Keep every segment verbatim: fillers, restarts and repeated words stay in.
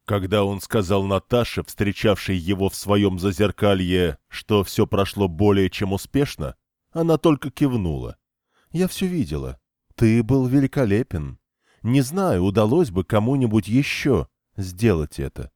Когда он сказал Наташе, встречавшей его в своем зазеркалье, что все прошло более чем успешно, она только кивнула. «Я все видела. Ты был великолепен. Не знаю, удалось бы кому-нибудь еще сделать это».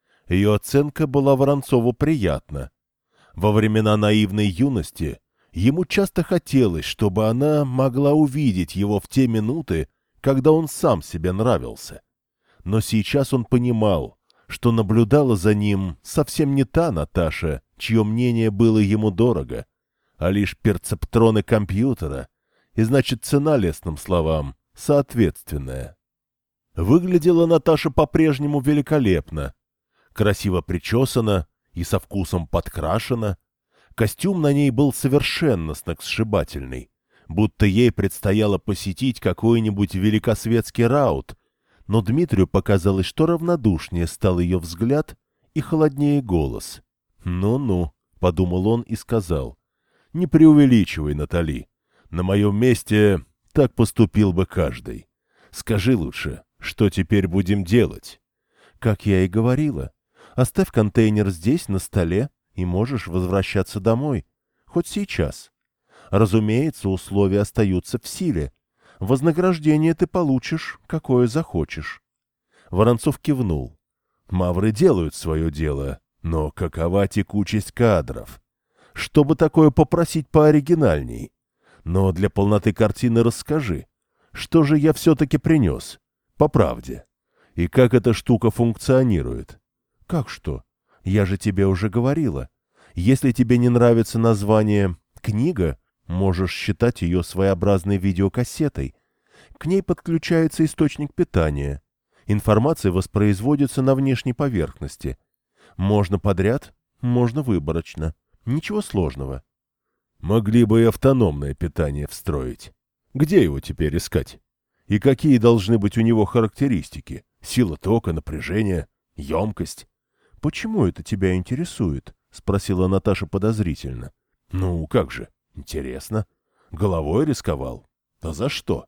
Ее оценка была Воронцову приятна. Во времена наивной юности ему часто хотелось, чтобы она могла увидеть его в те минуты, когда он сам себе нравился. Но сейчас он понимал, что наблюдала за ним совсем не та Наташа, чье мнение было ему дорого, а лишь перцептроны компьютера, и значит цена лестным словам соответственная. Выглядела Наташа по-прежнему великолепно, красиво причесана и со вкусом подкрашена. Костюм на ней был совершенно сногсшибательный, будто ей предстояло посетить какой-нибудь великосветский раут, но Дмитрию показалось, что равнодушнее стал ее взгляд и холоднее голос. «Ну-ну», — подумал он и сказал, — «не преувеличивай, Натали. На моем месте так поступил бы каждый. Скажи лучше, что теперь будем делать?» «Как я и говорила, оставь контейнер здесь, на столе, и можешь возвращаться домой. Хоть сейчас. Разумеется, условия остаются в силе. Вознаграждение ты получишь, какое захочешь». Воронцов кивнул. Мавры делают свое дело, но какова текучесть кадров? Чтобы такое попросить пооригинальней? Но для полноты картины расскажи, что же я все-таки принес? По правде. И как эта штука функционирует? Как что? Я же тебе уже говорила. Если тебе не нравится название «книга», можешь считать ее своеобразной видеокассетой. К ней подключается источник питания. Информация воспроизводится на внешней поверхности. Можно подряд, можно выборочно. Ничего сложного. Могли бы и автономное питание встроить. Где его теперь искать? И какие должны быть у него характеристики? Сила тока, напряжение, емкость? «Почему это тебя интересует?» — спросила Наташа подозрительно. «Ну, как же, интересно. Головой рисковал. А за что?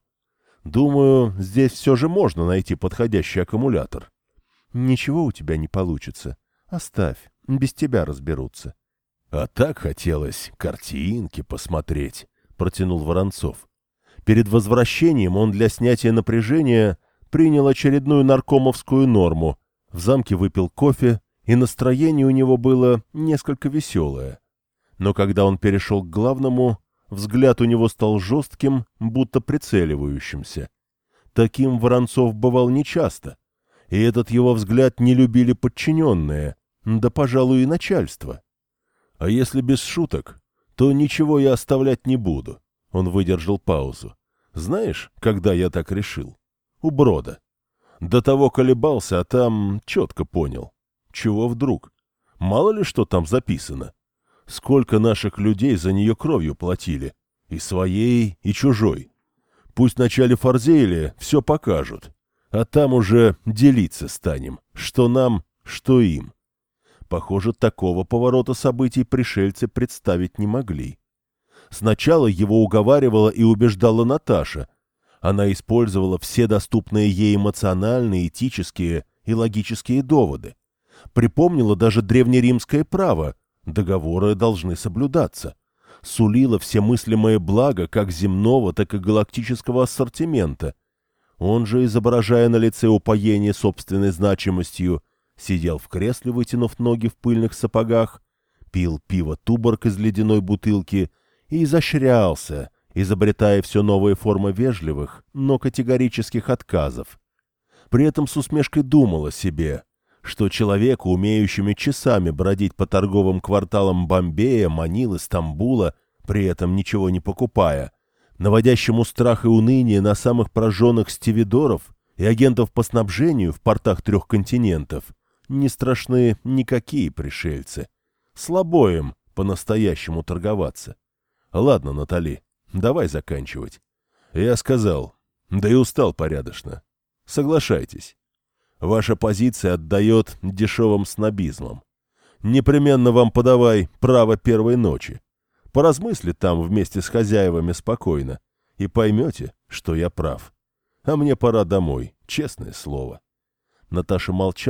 Думаю, здесь все же можно найти подходящий аккумулятор». «Ничего у тебя не получится. Оставь, без тебя разберутся». «А так хотелось картинки посмотреть», — протянул Воронцов. Перед возвращением он для снятия напряжения принял очередную наркомовскую норму, в замке выпил кофе, и настроение у него было несколько веселое. Но когда он перешел к главному, взгляд у него стал жестким, будто прицеливающимся. Таким Воронцов бывал нечасто, и этот его взгляд не любили подчиненные, да, пожалуй, и начальство. «А если без шуток, то ничего я оставлять не буду», — он выдержал паузу. «Знаешь, когда я так решил? У Брода. До того колебался, а там четко понял. Чего вдруг? Мало ли что там записано. Сколько наших людей за нее кровью платили. И своей, и чужой. Пусть вначале Фарзейле все покажут. А там уже делиться станем. Что нам, что им». Похоже, такого поворота событий пришельцы представить не могли. Сначала его уговаривала и убеждала Наташа. Она использовала все доступные ей эмоциональные, этические и логические доводы. Припомнила даже древнеримское право, договоры должны соблюдаться. Сулила все мыслимые блага как земного, так и галактического ассортимента. Он же, изображая на лице упоение собственной значимостью, сидел в кресле, вытянув ноги в пыльных сапогах, пил пиво Туборг из ледяной бутылки и изощрялся, изобретая все новые формы вежливых, но категорических отказов. При этом с усмешкой думал о себе, что человеку, умеющему часами бродить по торговым кварталам Бомбея, Манилы, Стамбула, при этом ничего не покупая, наводящему страх и уныние на самых прожженных стивидоров и агентов по снабжению в портах трех континентов, не страшны никакие пришельцы. Слабо им по-настоящему торговаться. Ладно, Натали, давай заканчивать. Я сказал, да и устал порядочно. Соглашайтесь. Ваша позиция отдает дешевым снобизмом. Непременно вам подавай право первой ночи. Поразмысли там вместе с хозяевами спокойно, и поймете, что я прав. А мне пора домой, честное слово». Наташа молчала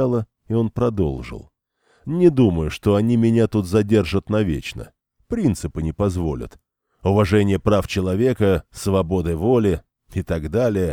И он продолжил. «Не думаю, что они меня тут задержат навечно. Принципы не позволят. Уважение прав человека, свободы воли и так далее.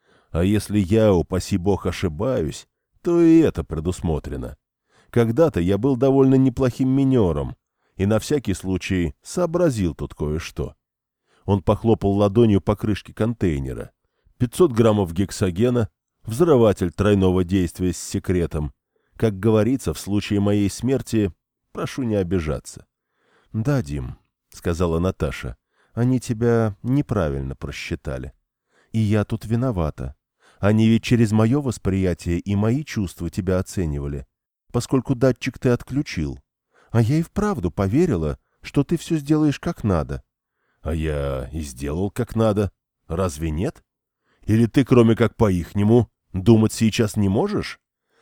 А если я, упаси бог, ошибаюсь, то и это предусмотрено. Когда-то я был довольно неплохим минером, и на всякий случай сообразил тут кое-что». Он похлопал ладонью по крышке контейнера. пятьсот граммов гексогена, взрыватель тройного действия с секретом. Как говорится, в случае моей смерти, прошу не обижаться. — Да, Дим, — сказала Наташа, — они тебя неправильно просчитали. И я тут виновата. Они ведь через мое восприятие и мои чувства тебя оценивали, поскольку датчик ты отключил. А я и вправду поверила, что ты все сделаешь как надо. — А я и сделал как надо. Разве нет? Или ты, кроме как по-ихнему, думать сейчас не можешь?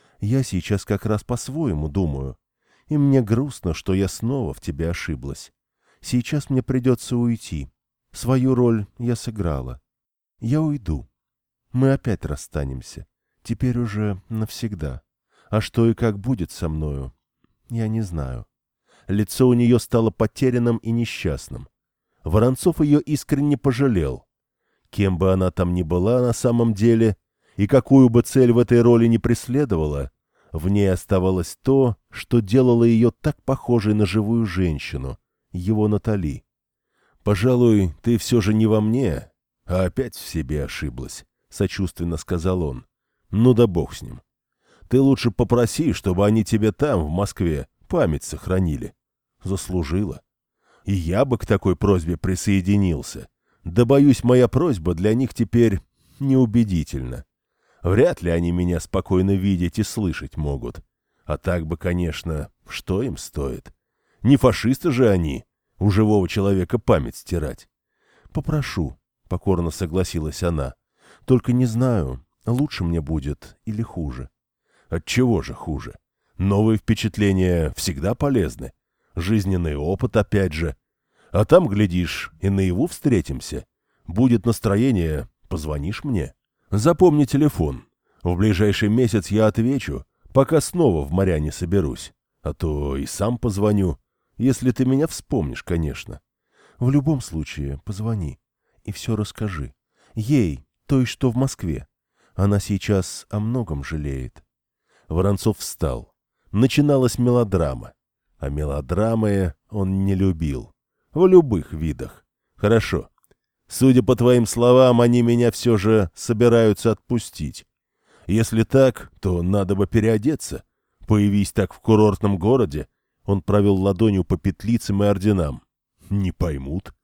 Я сейчас как раз по-своему думаю. И мне грустно, что я снова в тебе ошиблась. Сейчас мне придется уйти. Свою роль я сыграла. Я уйду. Мы опять расстанемся. Теперь уже навсегда. А что и как будет со мною, я не знаю. Лицо у нее стало потерянным и несчастным. Воронцов ее искренне пожалел. Кем бы она там ни была на самом деле, и какую бы цель в этой роли ни преследовала, в ней оставалось то, что делало ее так похожей на живую женщину, его Натали. «Пожалуй, ты все же не во мне, а опять в себе ошиблась», — сочувственно сказал он. «Ну да бог с ним. Ты лучше попроси, чтобы они тебе там, в Москве, память сохранили. Заслужила. И я бы к такой просьбе присоединился. Да, боюсь, моя просьба для них теперь неубедительна. Вряд ли они меня спокойно видеть и слышать могут. А так бы, конечно, что им стоит? Не фашисты же они, у живого человека память стирать. Попрошу, — покорно согласилась она. Только не знаю, лучше мне будет или хуже. Отчего же хуже? Новые впечатления всегда полезны. Жизненный опыт опять же. А там, глядишь, и наяву встретимся. Будет настроение, позвонишь мне. Запомни телефон. В ближайший месяц я отвечу, пока снова в моря не соберусь. А то и сам позвоню, если ты меня вспомнишь, конечно. В любом случае, позвони и все расскажи. Ей, той, что в Москве. Она сейчас о многом жалеет. Воронцов встал. Начиналась мелодрама. А мелодрамы он не любил. В любых видах. Хорошо. Судя по твоим словам, они меня все же собираются отпустить. Если так, то надо бы переодеться. Появись так в курортном городе. Он провел ладонью по петлицам и орденам. Не поймут.